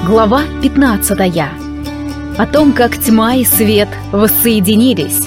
Глава 15. О том, как тьма и свет воссоединились.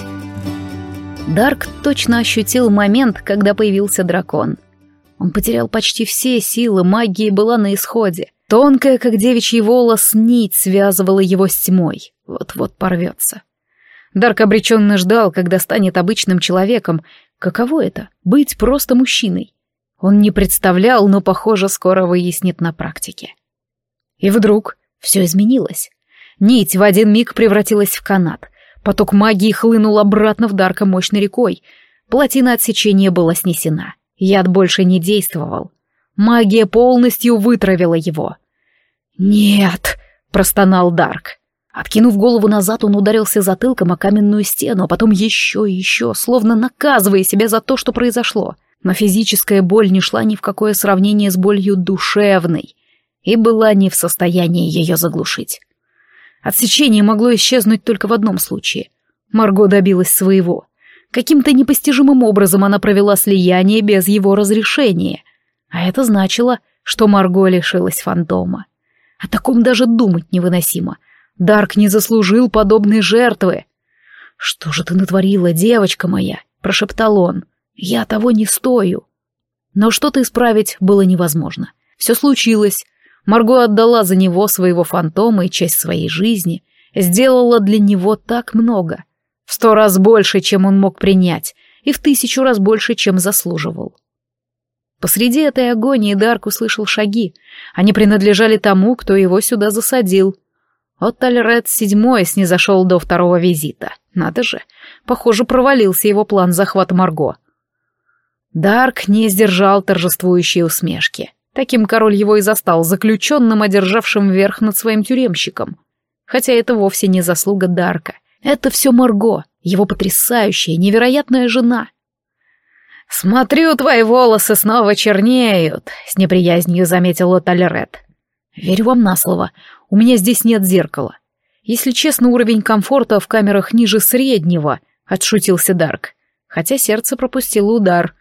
Дарк точно ощутил момент, когда появился дракон. Он потерял почти все силы, магия была на исходе. Тонкая, как девичий волос, нить связывала его с тьмой. Вот-вот порвется. Дарк обреченно ждал, когда станет обычным человеком. Каково это — быть просто мужчиной? Он не представлял, но, похоже, скоро выяснит на практике. И вдруг все изменилось. Нить в один миг превратилась в канат. Поток магии хлынул обратно в Дарка мощной рекой. Плотина отсечения была снесена. Яд больше не действовал. Магия полностью вытравила его. «Нет!» — простонал Дарк. Откинув голову назад, он ударился затылком о каменную стену, а потом еще и еще, словно наказывая себя за то, что произошло. Но физическая боль не шла ни в какое сравнение с болью душевной и была не в состоянии ее заглушить. Отсечение могло исчезнуть только в одном случае. Марго добилась своего. Каким-то непостижимым образом она провела слияние без его разрешения. А это значило, что Марго лишилась фантома. О таком даже думать невыносимо. Дарк не заслужил подобной жертвы. «Что же ты натворила, девочка моя?» — прошептал он. «Я того не стою». Но что-то исправить было невозможно. Все случилось. Марго отдала за него своего фантома и часть своей жизни, сделала для него так много. В 100 раз больше, чем он мог принять, и в 1000 раз больше, чем заслуживал. Посреди этой агонии Дарк услышал шаги. Они принадлежали тому, кто его сюда засадил. Отальред VII снизошел до 2-го визита. Надо же, похоже, провалился его план захвата Марго. Дарк не сдержал торжествующей усмешки. Таким король его и застал, заключенным, одержавшим верх над своим тюремщиком. Хотя это вовсе не заслуга Дарка. Это все Марго, его потрясающая, невероятная жена. «Смотрю, твои волосы снова чернеют», — с неприязнью заметил Отальред. «Верю вам на слово. У меня здесь нет зеркала. Если честно, уровень комфорта в камерах ниже среднего», — отшутился Дарк, хотя сердце пропустило удар.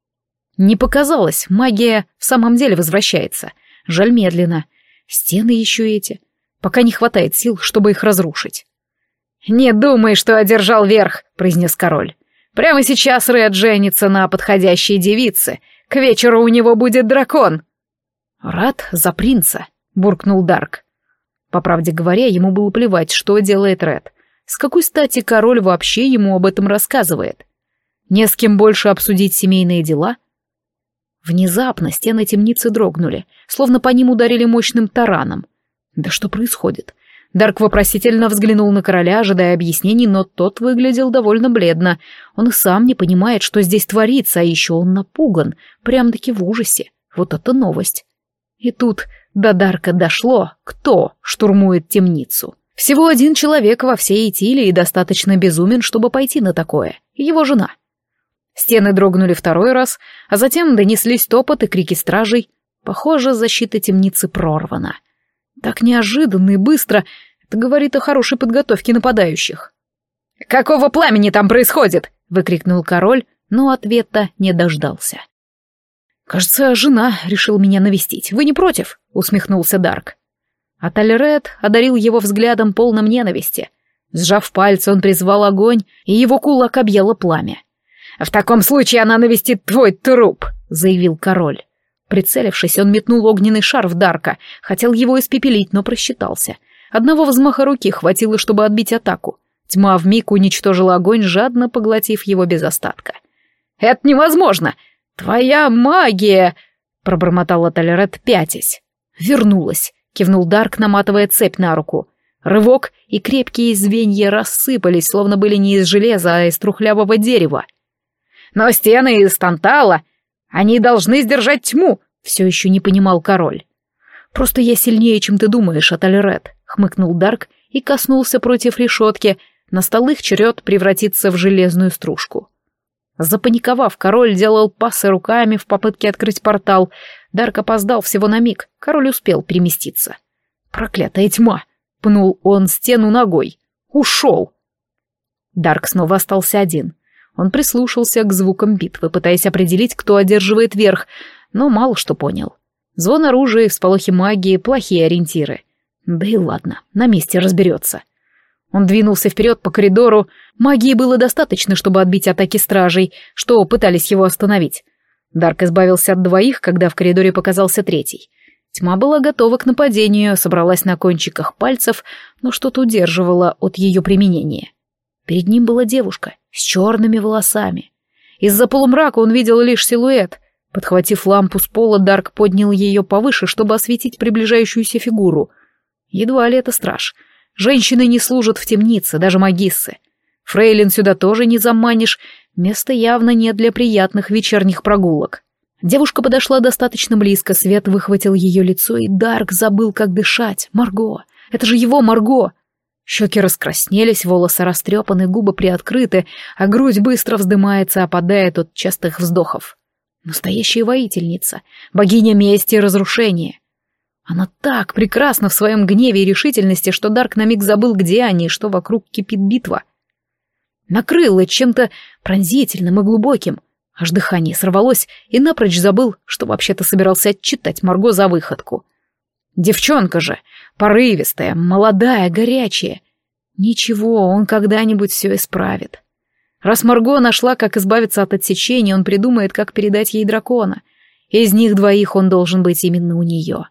Не показалось, магия в самом деле возвращается. Жаль, медленно. Стены еще эти. Пока не хватает сил, чтобы их разрушить. «Не думай, что одержал верх», — произнес король. «Прямо сейчас Ред женится на подходящей девице. К вечеру у него будет дракон». «Рад за принца», — буркнул Дарк. По правде говоря, ему было плевать, что делает Ред. С какой стати король вообще ему об этом рассказывает? Не с кем больше обсудить семейные дела? Внезапно стены темницы дрогнули, словно по ним ударили мощным тараном. Да что происходит? Дарк вопросительно взглянул на короля, ожидая объяснений, но тот выглядел довольно бледно. Он и сам не понимает, что здесь творится, а еще он напуган, прям-таки в ужасе. Вот это новость. И тут до Дарка дошло, кто штурмует темницу. Всего один человек во всей Итилии достаточно безумен, чтобы пойти на такое. Его жена. Стены дрогнули 2-й раз, а затем донеслись топот и крики стражей. Похоже, защита темницы прорвана. Так неожиданно и быстро. Это говорит о хорошей подготовке нападающих. «Какого пламени там происходит?» — выкрикнул король, но ответа не дождался. «Кажется, жена решила меня навестить. Вы не против?» — усмехнулся Дарк. Отальред одарил его взглядом полным ненависти. Сжав пальцы, он призвал огонь, и его кулак объяло пламя. «В таком случае она навестит твой труп», — заявил король. Прицелившись, он метнул огненный шар в Дарка, хотел его испепелить, но просчитался. Одного взмаха руки хватило, чтобы отбить атаку. Тьма вмиг уничтожила огонь, жадно поглотив его без остатка. «Это невозможно! Твоя магия!» — пробормотал Отальред, пятясь. «Вернулась», — кивнул Дарк, наматывая цепь на руку. Рывок, и крепкие звенья рассыпались, словно были не из железа, а из трухлявого дерева. «Но стены из тантала, они должны сдержать тьму», — все еще не понимал король. «Просто я сильнее, чем ты думаешь, Отальред», — хмыкнул Дарк и коснулся против решетки. Настал их черед превратиться в железную стружку. Запаниковав, король делал пасы руками в попытке открыть портал. Дарк опоздал всего на миг, король успел переместиться. «Проклятая тьма!» — пнул он стену ногой. «Ушел!» Дарк снова остался один. Он прислушался к звукам битвы, пытаясь определить, кто одерживает верх, но мало что понял. Звон оружия и всполохи магии — плохие ориентиры. Да и ладно, на месте разберется. Он двинулся вперед по коридору. Магии было достаточно, чтобы отбить атаки стражей, что пытались его остановить. Дарк избавился от двоих, когда в коридоре показался третий. Тьма была готова к нападению, собралась на кончиках пальцев, но что-то удерживало от ее применения. Перед ним была девушка с черными волосами. Из-за полумрака он видел лишь силуэт. Подхватив лампу с пола, Дарк поднял ее повыше, чтобы осветить приближающуюся фигуру. Едва ли это страж. Женщины не служат в темнице, даже магиссы. Фрейлин сюда тоже не заманишь, места явно нет для приятных вечерних прогулок. Девушка подошла достаточно близко, свет выхватил ее лицо, и Дарк забыл, как дышать. Марго! Это же его Марго! Щеки раскраснелись, волосы растрепаны, губы приоткрыты, а грудь быстро вздымается, опадает от частых вздохов. Настоящая воительница, богиня мести и разрушения. Она так прекрасна в своем гневе и решительности, что Дарк на миг забыл, где они и что вокруг кипит битва. Накрыло чем-то пронзительным и глубоким, аж дыхание сорвалось, и напрочь забыл, что вообще-то собирался отчитать Марго за выходку. Девчонка же, порывистая, молодая, горячая. Ничего, он когда-нибудь все исправит. Раз Марго нашла, как избавиться от отсечения, он придумает, как передать ей дракона. Из них двоих он должен быть именно у нее.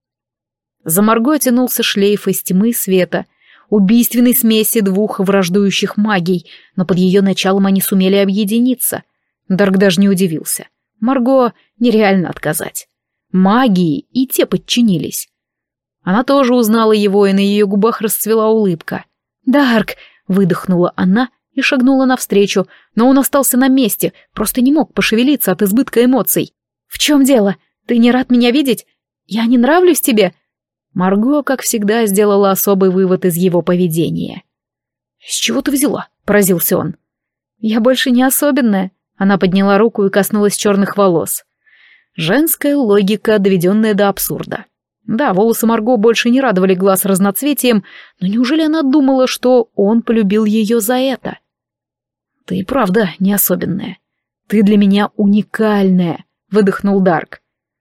За Марго тянулся шлейф из тьмы и света, убийственной смеси двух враждующих магий, но под ее началом они сумели объединиться. Дарк даже не удивился. Марго нереально отказать. Магии и те подчинились. Она тоже узнала его, и на ее губах расцвела улыбка. «Дарк!» — выдохнула она и шагнула навстречу, но он остался на месте, просто не мог пошевелиться от избытка эмоций. «В чем дело? Ты не рад меня видеть? Я не нравлюсь тебе?» Марго, как всегда, сделала особый вывод из его поведения. «С чего ты взяла?» — поразился он. «Я больше не особенная». Она подняла руку и коснулась черных волос. Женская логика, доведенная до абсурда. Да, волосы Марго больше не радовали глаз разноцветием, но неужели она думала, что он полюбил ее за это? «Ты и правда не особенная. Ты для меня уникальная», — выдохнул Дарк.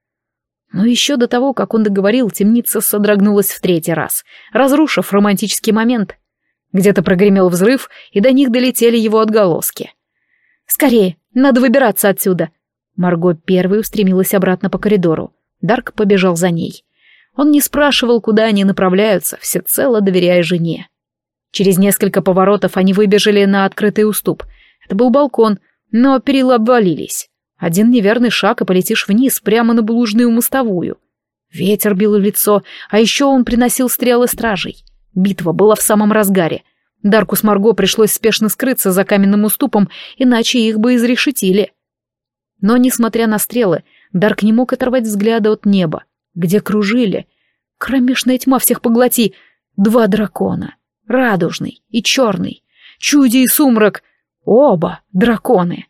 Но еще до того, как он договорил, темница содрогнулась в третий раз, разрушив романтический момент. Где-то прогремел взрыв, и до них долетели его отголоски. «Скорее, надо выбираться отсюда!» Марго первой устремилась обратно по коридору. Дарк побежал за ней. Он не спрашивал, куда они направляются, всецело доверяя жене. Через несколько поворотов они выбежали на открытый уступ. Это был балкон, но перила обвалились. Один неверный шаг, и полетишь вниз, прямо на булыжную мостовую. Ветер бил в лицо, а еще он приносил стрелы стражей. Битва была в самом разгаре. Дарку с Марго пришлось спешно скрыться за каменным уступом, иначе их бы изрешетили. Но, несмотря на стрелы, Дарк не мог оторвать взгляда от неба, где кружили. Кромешная тьма всех поглоти. Два дракона. Радужный и черный. Чуди и сумрак. Оба драконы.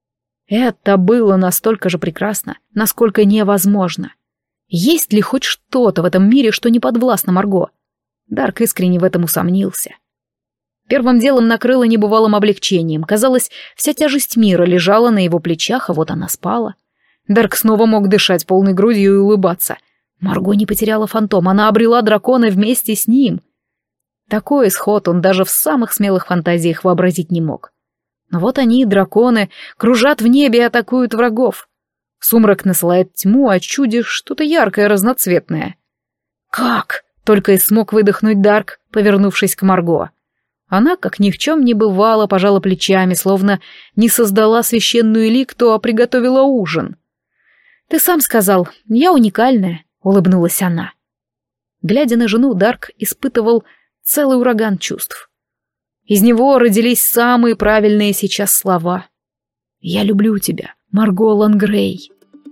Это было настолько же прекрасно, насколько невозможно. Есть ли хоть что-то в этом мире, что не подвластно Марго? Дарк искренне в этом усомнился. Первым делом накрыло небывалым облегчением. Казалось, вся тяжесть мира лежала на его плечах, а вот она спала. Дарк снова мог дышать полной грудью и улыбаться. Марго не потеряла фантом, она обрела дракона вместе с ним. Такой исход он даже в самых смелых фантазиях вообразить не мог. Но вот они, драконы, кружат в небе и атакуют врагов. Сумрак насылает тьму, а чуди что-то яркое, разноцветное. «Как?» — только и смог выдохнуть Дарк, повернувшись к Марго. Она, как ни в чем не бывало, пожала плечами, словно не создала священную ликту, а приготовила ужин. «Ты сам сказал, я уникальная», — улыбнулась она. Глядя на жену, Дарк испытывал целый ураган чувств. Из него родились самые правильные сейчас слова. «Я люблю тебя, Марго Лангрей».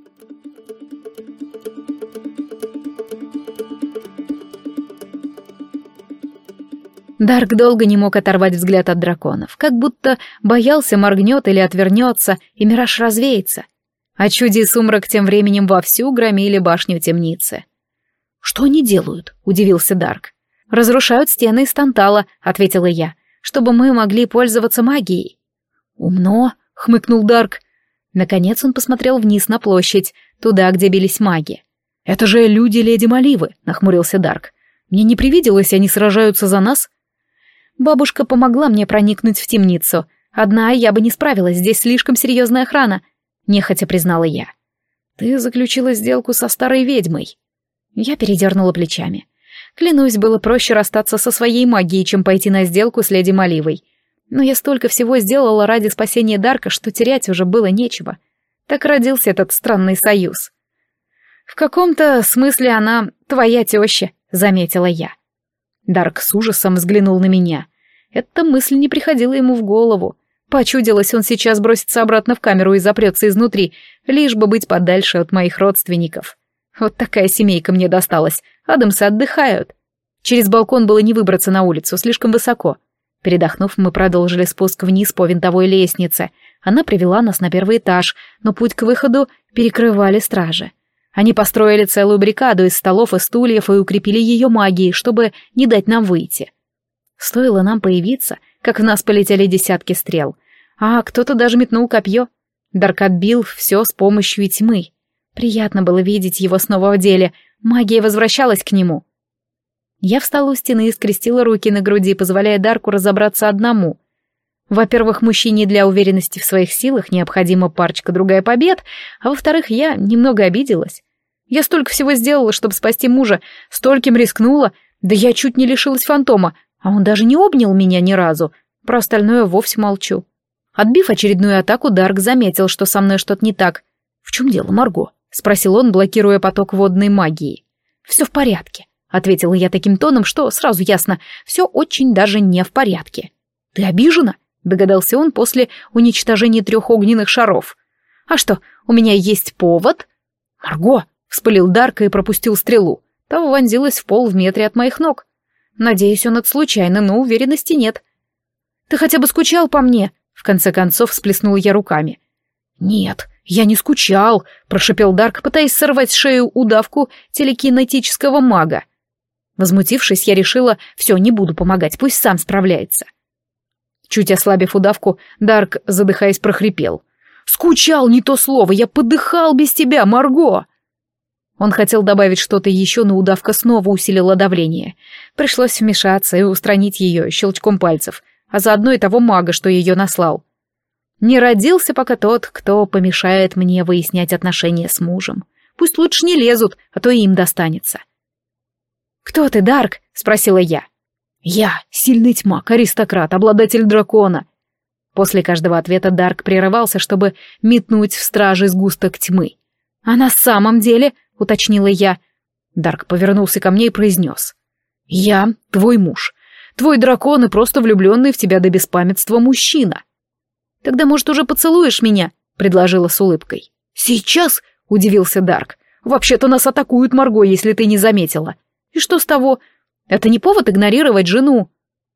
Дарк долго не мог оторвать взгляд от драконов, как будто боялся, моргнет или отвернется, и мираж развеется. А чуди и сумрак тем временем вовсю громили башню темницы. «Что они делают?» — удивился Дарк. «Разрушают стены из тантала», — ответила я, «чтобы мы могли пользоваться магией». «Умно», — хмыкнул Дарк. Наконец он посмотрел вниз на площадь, туда, где бились маги. «Это же люди леди Маливы», — нахмурился Дарк. Мне не привиделось, они сражаются за нас? Бабушка помогла мне проникнуть в темницу. Одна я бы не справилась, здесь слишком серьезная охрана, нехотя признала я. Ты заключила сделку со старой ведьмой. Я передернула плечами. Клянусь, было проще расстаться со своей магией, чем пойти на сделку с леди Маливой. Но я столько всего сделала ради спасения Дарка, что терять уже было нечего. Так родился этот странный союз. «В каком-то смысле она твоя теща», — заметила я. Дарк с ужасом взглянул на меня. Эта мысль не приходила ему в голову. Почудилось, он сейчас бросится обратно в камеру и запрется изнутри, лишь бы быть подальше от моих родственников. Вот такая семейка мне досталась. Адамсы отдыхают. Через балкон было не выбраться на улицу, слишком высоко. Передохнув, мы продолжили спуск вниз по винтовой лестнице. Она привела нас на первый этаж, но путь к выходу перекрывали стражи. Они построили целую баррикаду из столов и стульев и укрепили ее магией, чтобы не дать нам выйти. Стоило нам появиться, как в нас полетели десятки стрел, а кто-то даже метнул копье. Дарк отбил все с помощью тьмы. Приятно было видеть его снова в деле, магия возвращалась к нему. Я встала у стены и скрестила руки на груди, позволяя Дарку разобраться одному. Во-первых, мужчине для уверенности в своих силах необходима парочка-другая побед, а во-вторых, я немного обиделась. Я столько всего сделала, чтобы спасти мужа, стольким рискнула, да я чуть не лишилась фантома, а он даже не обнял меня ни разу, про остальное вовсе молчу. Отбив очередную атаку, Дарк заметил, что со мной что-то не так. «В чем дело, Марго?» — спросил он, блокируя поток водной магии. «Все в порядке», — ответила я таким тоном, что сразу ясно, все очень даже не в порядке. «Ты обижена?» — догадался он после уничтожения 3 огненных шаров. «А что, у меня есть повод?» «Марго!» — вспылил Дарк и пропустил стрелу. Та вонзилась в пол в метре от моих ног. Надеюсь, он это случайно, но уверенности нет. «Ты хотя бы скучал по мне?» — в конце концов всплеснула я руками. «Нет, я не скучал», — прошипел Дарк, пытаясь сорвать с шею удавку телекинетического мага. Возмутившись, я решила, все, не буду помогать, пусть сам справляется. Чуть ослабив удавку, Дарк, задыхаясь, прохрипел. «Скучал, не то слово, я подыхал без тебя, Марго!» Он хотел добавить что-то еще, но удавка снова усилила давление. Пришлось вмешаться и устранить ее щелчком пальцев, а заодно и того мага, что ее наслал. Не родился пока тот, кто помешает мне выяснять отношения с мужем. Пусть лучше не лезут, а то и им достанется. «Кто ты, Дарк?» — спросила я. «Я — сильный тьмак, аристократ, обладатель дракона». После каждого ответа Дарк прерывался, чтобы метнуть в стражи сгусток тьмы. «А на самом деле?» — уточнила я. Дарк повернулся ко мне и произнес. «Я твой муж. Твой дракон и просто влюбленный в тебя до беспамятства мужчина». «Тогда, может, уже поцелуешь меня?» — предложила с улыбкой. «Сейчас?» — удивился Дарк. «Вообще-то нас атакуют, Марго, если ты не заметила. И что с того? Это не повод игнорировать жену».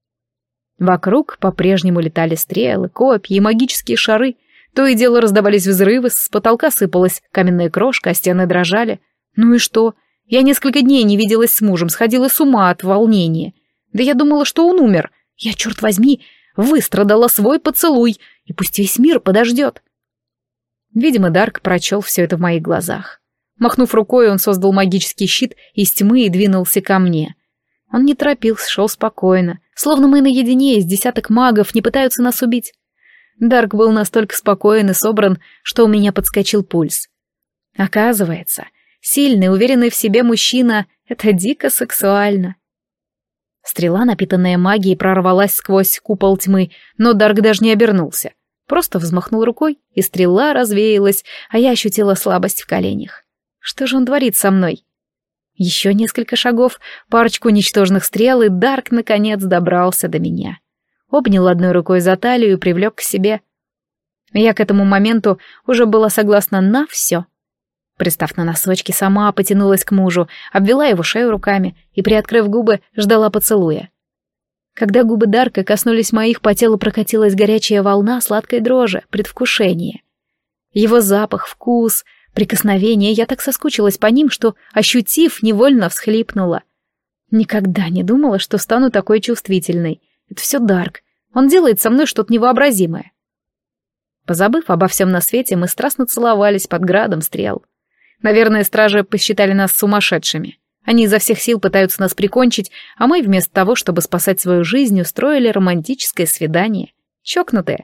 Вокруг по-прежнему летали стрелы, копья и магические шары. То и дело раздавались взрывы, с потолка сыпалась каменная крошка, а стены дрожали. Ну и что? Я несколько дней не виделась с мужем, сходила с ума от волнения. Да я думала, что он умер. Я, черт возьми, выстрадала свой поцелуй, и пусть весь мир подождет. Видимо, Дарк прочел все это в моих глазах. Махнув рукой, он создал магический щит из тьмы и двинулся ко мне. Он не торопился, шел спокойно, словно мы наедине, из десяток магов не пытаются нас убить. Дарк был настолько спокоен и собран, что у меня подскочил пульс. Оказывается, сильный, уверенный в себе мужчина — это дико сексуально. Стрела, напитанная магией, прорвалась сквозь купол тьмы, но Дарк даже не обернулся. Просто взмахнул рукой, и стрела развеялась, а я ощутила слабость в коленях. Что же он творит со мной? Еще несколько шагов, парочку ничтожных стрел, и Дарк наконец добрался до меня. Обнял одной рукой за талию и привлек к себе. Я к этому моменту уже была согласна на все. Пристав на носочки, сама потянулась к мужу, обвела его шею руками и, приоткрыв губы, ждала поцелуя. Когда губы Дарка коснулись моих, по телу прокатилась горячая волна сладкой дрожи, предвкушения. Его запах, вкус, прикосновение, я так соскучилась по ним, что, ощутив, невольно всхлипнула. Никогда не думала, что стану такой чувствительной. Это все Дарк. Он делает со мной что-то невообразимое. Позабыв обо всем на свете, мы страстно целовались под градом стрел. Наверное, стражи посчитали нас сумасшедшими. Они изо всех сил пытаются нас прикончить, а мы вместо того, чтобы спасать свою жизнь, устроили романтическое свидание. Чокнутые.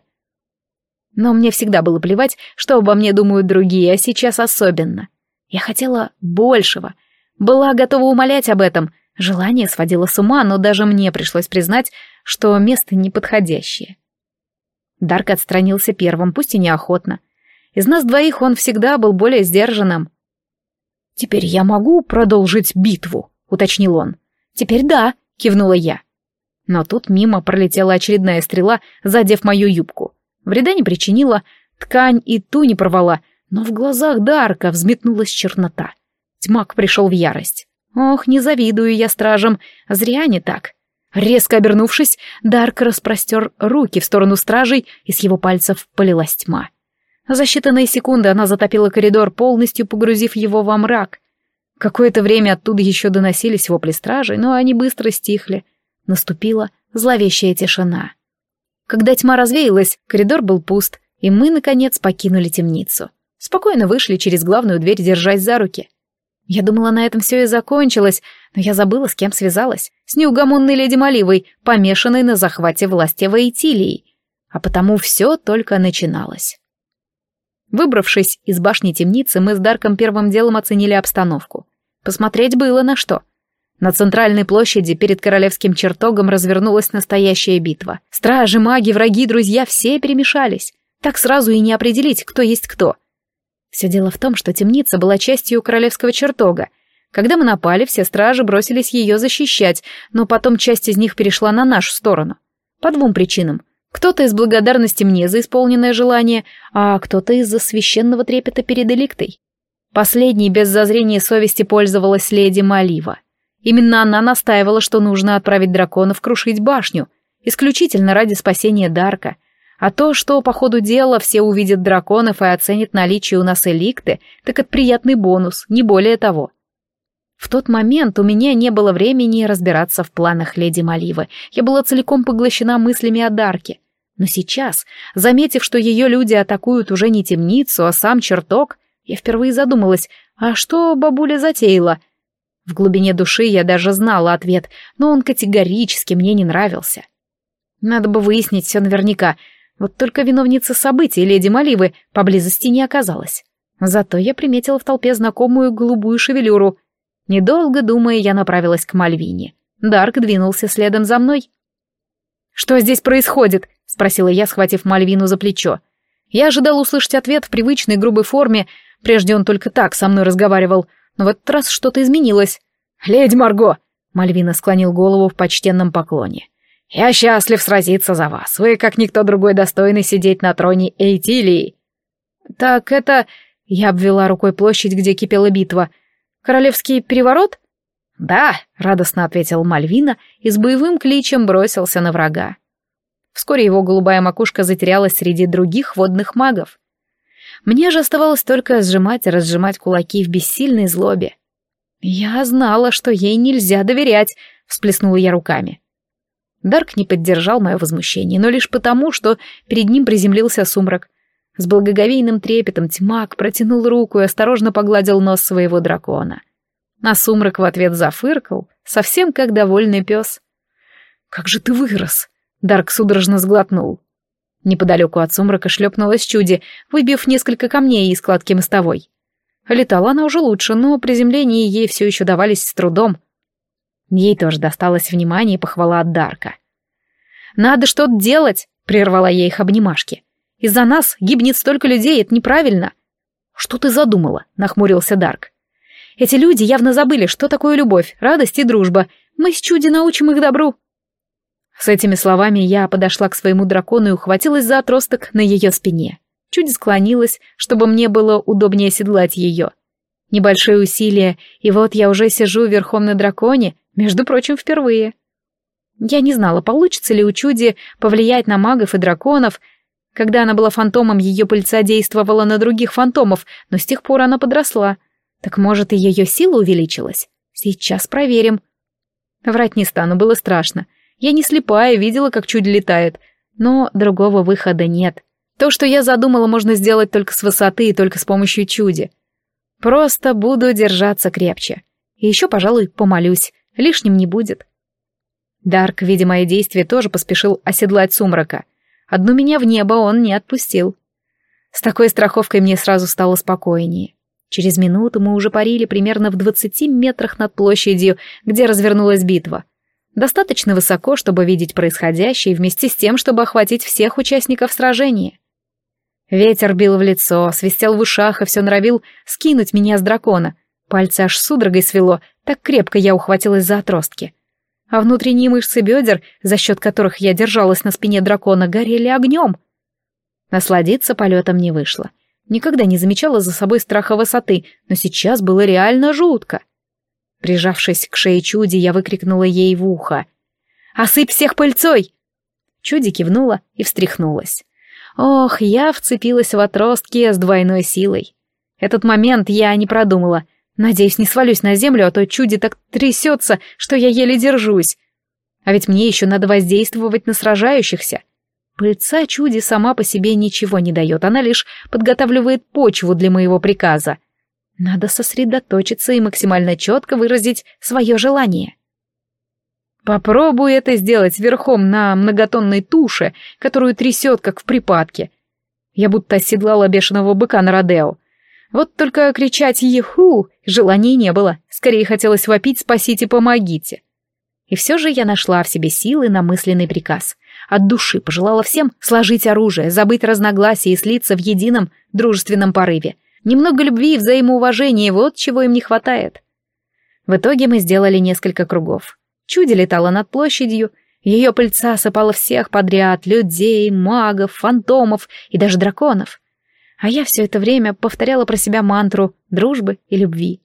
Но мне всегда было плевать, что обо мне думают другие, а сейчас особенно. Я хотела большего. Была готова умолять об этом. Желание сводило с ума, но даже мне пришлось признать, что место неподходящее. Дарк отстранился первым, пусть и неохотно. Из нас двоих он всегда был более сдержанным. «Теперь я могу продолжить битву?» — уточнил он. «Теперь да», — кивнула я. Но тут мимо пролетела очередная стрела, задев мою юбку. Вреда не причинила, ткань и ту не порвала, но в глазах Дарка взметнулась чернота. Тьмак пришел в ярость. Ох, не завидую я стражам, зря не так. Резко обернувшись, Дарк распростер руки в сторону стражей, и с его пальцев полилась тьма. За считанные секунды она затопила коридор, полностью погрузив его во мрак. Какое-то время оттуда еще доносились вопли стражей, но они быстро стихли. Наступила зловещая тишина. Когда тьма развеялась, коридор был пуст, и мы, наконец, покинули темницу. Спокойно вышли через главную дверь, держась за руки. Я думала, на этом все и закончилось, но я забыла, с кем связалась. С неугомонной леди Маливой, помешанной на захвате власти в Эйтилии. А потому все только начиналось. Выбравшись из башни темницы, мы с Дарком первым делом оценили обстановку. Посмотреть было на что. На центральной площади перед королевским чертогом развернулась настоящая битва. Стражи, маги, враги, друзья — все перемешались. Так сразу и не определить, кто есть кто. Все дело в том, что темница была частью королевского чертога. Когда мы напали, все стражи бросились ее защищать, но потом часть из них перешла на нашу сторону. По двум причинам. Кто-то из благодарности мне за исполненное желание, а кто-то из-за священного трепета перед Эликтой. Последней без зазрения совести пользовалась леди Малива. Именно она настаивала, что нужно отправить драконов крушить башню, исключительно ради спасения Дарка. А то, что по ходу дела все увидят драконов и оценят наличие у нас Эликты, так это приятный бонус, не более того. В тот момент у меня не было времени разбираться в планах леди Маливы. Я была целиком поглощена мыслями о Дарке. Но сейчас, заметив, что ее люди атакуют уже не темницу, а сам чертог, я впервые задумалась, а что бабуля затеяла? В глубине души я даже знала ответ, но он категорически мне не нравился. Надо бы выяснить все наверняка, вот только виновница событий, леди Маливы, поблизости не оказалась. Зато я приметила в толпе знакомую голубую шевелюру. Недолго думая, я направилась к Мальвине. Дарк двинулся следом за мной. «Что здесь происходит?» — спросила я, схватив Мальвину за плечо. Я ожидал услышать ответ в привычной грубой форме, прежде он только так со мной разговаривал, но в этот раз что-то изменилось. «Леди Марго!» — Мальвина склонил голову в почтенном поклоне. «Я счастлив сразиться за вас. Вы, как никто другой, достойны сидеть на троне Эйтилии». «Так это...» — я обвела рукой площадь, где кипела битва. «Королевский переворот?» «Да», — радостно ответил Мальвина и с боевым кличем бросился на врага. Вскоре его голубая макушка затерялась среди других водных магов. Мне же оставалось только сжимать и разжимать кулаки в бессильной злобе. «Я знала, что ей нельзя доверять», — всплеснула я руками. Дарк не поддержал мое возмущение, но лишь потому, что перед ним приземлился сумрак. С благоговейным трепетом Тьмак протянул руку и осторожно погладил нос своего дракона. А сумрак в ответ зафыркал, совсем как довольный пес. «Как же ты вырос!» — Дарк судорожно сглотнул. Неподалеку от сумрака шлепнулась чуди, выбив несколько камней из складки мостовой. Летала она уже лучше, но приземление ей все еще давались с трудом. Ей тоже досталось внимание и похвала от Дарка. «Надо что-то делать!» — прервала я их обнимашки. «Из-за нас гибнет столько людей, это неправильно!» «Что ты задумала?» — нахмурился Дарк. «Эти люди явно забыли, что такое любовь, радость и дружба. Мы с чуди научим их добру». С этими словами я подошла к своему дракону и ухватилась за отросток на ее спине. Чуть склонилась, чтобы мне было удобнее седлать ее. Небольшие усилия, и вот я уже сижу верхом на драконе, между прочим, впервые. Я не знала, получится ли у чуди повлиять на магов и драконов. Когда она была фантомом, ее пыльца действовала на других фантомов, но с тех пор она подросла. Так может, и ее сила увеличилась? Сейчас проверим. Врать не стану, было страшно. Я не слепая, видела, как чуди летает, но другого выхода нет. То, что я задумала, можно сделать только с высоты и только с помощью чуди. Просто буду держаться крепче. И еще, пожалуй, помолюсь. Лишним не будет. Дарк, видя мои действия, тоже поспешил оседлать Сумрака. Одну меня в небо он не отпустил. С такой страховкой мне сразу стало спокойнее. Через минуту мы уже парили примерно в 20 метрах над площадью, где развернулась битва. Достаточно высоко, чтобы видеть происходящее, и вместе с тем, чтобы охватить всех участников сражения. Ветер бил в лицо, свистел в ушах и все норовил скинуть меня с дракона. Пальцы аж судорогой свело, так крепко я ухватилась за отростки. А внутренние мышцы бедер, за счет которых я держалась на спине дракона, горели огнем. Насладиться полетом не вышло. Никогда не замечала за собой страха высоты, но сейчас было реально жутко. Прижавшись к шее Чуди, я выкрикнула ей в ухо: «Осыпь всех пыльцой!» Чуди кивнула и встряхнулась. Ох, я вцепилась в отростки с двойной силой. Этот момент я не продумала. Надеюсь, не свалюсь на землю, а то Чуди так трясется, что я еле держусь. А ведь мне еще надо воздействовать на сражающихся. Пыльца Чуди сама по себе ничего не дает, она лишь подготавливает почву для моего приказа. Надо сосредоточиться и максимально четко выразить свое желание. Попробуй это сделать верхом на многотонной туше, которую трясет, как в припадке. Я будто оседлала бешеного быка на родео. Вот только кричать «Еху!» желания не было, скорее хотелось вопить «Спасите, помогите!». И все же я нашла в себе силы на мысленный приказ. От души пожелала всем сложить оружие, забыть разногласия и слиться в едином дружественном порыве. Немного любви и взаимоуважения — вот чего им не хватает. В итоге мы сделали несколько кругов. Чуди летала над площадью, ее пыльца осыпала всех подряд — людей, магов, фантомов и даже драконов. А я все это время повторяла про себя мантру дружбы и любви.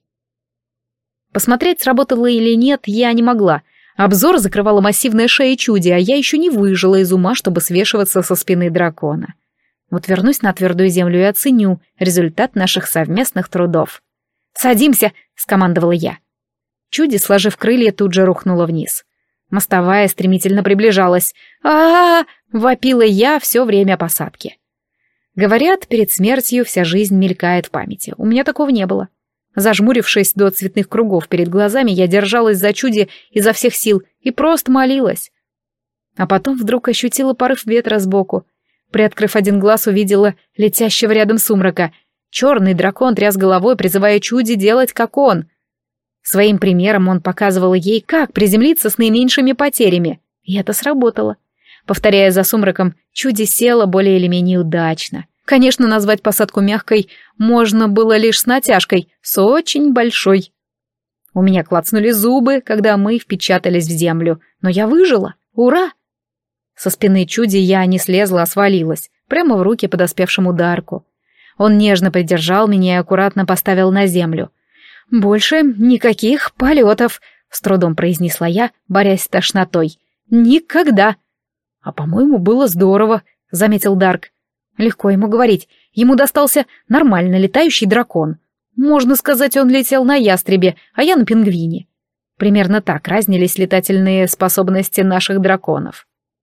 Посмотреть, сработало или нет, я не могла. Обзор закрывала массивная шея Чуди, а я еще не выжила из ума, чтобы свешиваться со спины дракона. Вот вернусь на твердую землю и оценю результат наших совместных трудов. «Садимся!» — скомандовала я. Чуди, сложив крылья, тут же рухнула вниз. Мостовая стремительно приближалась. «А-а-а!» — вопила я все время посадки. Говорят, перед смертью вся жизнь мелькает в памяти. У меня такого не было. Зажмурившись до цветных кругов перед глазами, я держалась за Чуди изо всех сил и просто молилась. А потом вдруг ощутила порыв ветра сбоку. Приоткрыв один глаз, увидела летящего рядом Сумрака. Черный дракон тряс головой, призывая Чуди делать, как он. Своим примером он показывал ей, как приземлиться с наименьшими потерями. И это сработало. Повторяя за Сумраком, Чуди села более или менее удачно. Конечно, назвать посадку мягкой можно было лишь с натяжкой, с очень большой. У меня клацнули зубы, когда мы впечатались в землю, но я выжила. Ура! Со спины Чуди я не слезла, а свалилась, прямо в руки подоспевшему Дарку. Он нежно придержал меня и аккуратно поставил на землю. «Больше никаких полетов», — с трудом произнесла я, борясь с тошнотой. «Никогда!» «А, по-моему, было здорово», — заметил Дарк. Легко ему говорить. Ему достался нормально летающий дракон. Можно сказать, он летел на ястребе, а я на пингвине. Примерно так разнились летательные способности наших драконов.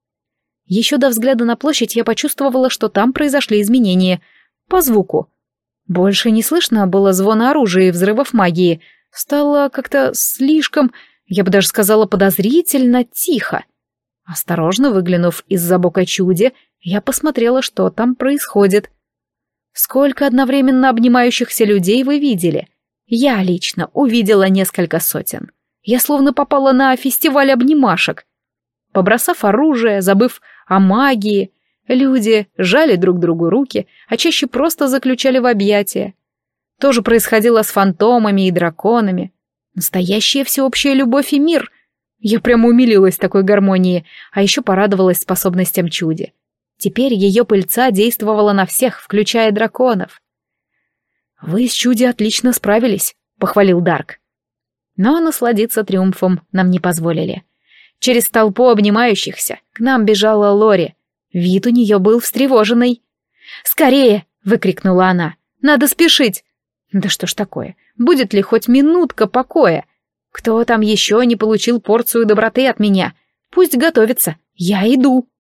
Еще до взгляда на площадь я почувствовала, что там произошли изменения. По звуку. Больше не слышно было звона оружия и взрывов магии. Стало как-то слишком, я бы даже сказала, подозрительно тихо. Осторожно выглянув из-за бока Чуди, я посмотрела, что там происходит. Сколько одновременно обнимающихся людей вы видели? Я лично увидела несколько сотен. Я словно попала на фестиваль обнимашек. Побросав оружие, забыв о магии, люди жали друг другу руки, а чаще просто заключали в объятия. То же происходило с фантомами и драконами. Настоящая всеобщая любовь и мир. Я прямо умилилась такой гармонии, а еще порадовалась способностям Чуди. Теперь ее пыльца действовала на всех, включая драконов. «Вы с Чуди отлично справились», — похвалил Дарк. Но насладиться триумфом нам не позволили. Через толпу обнимающихся к нам бежала Лори. Вид у нее был встревоженный. «Скорее!» — выкрикнула она. «Надо спешить!» «Да что ж такое? Будет ли хоть минутка покоя? Кто там еще не получил порцию доброты от меня? Пусть готовится. Я иду!»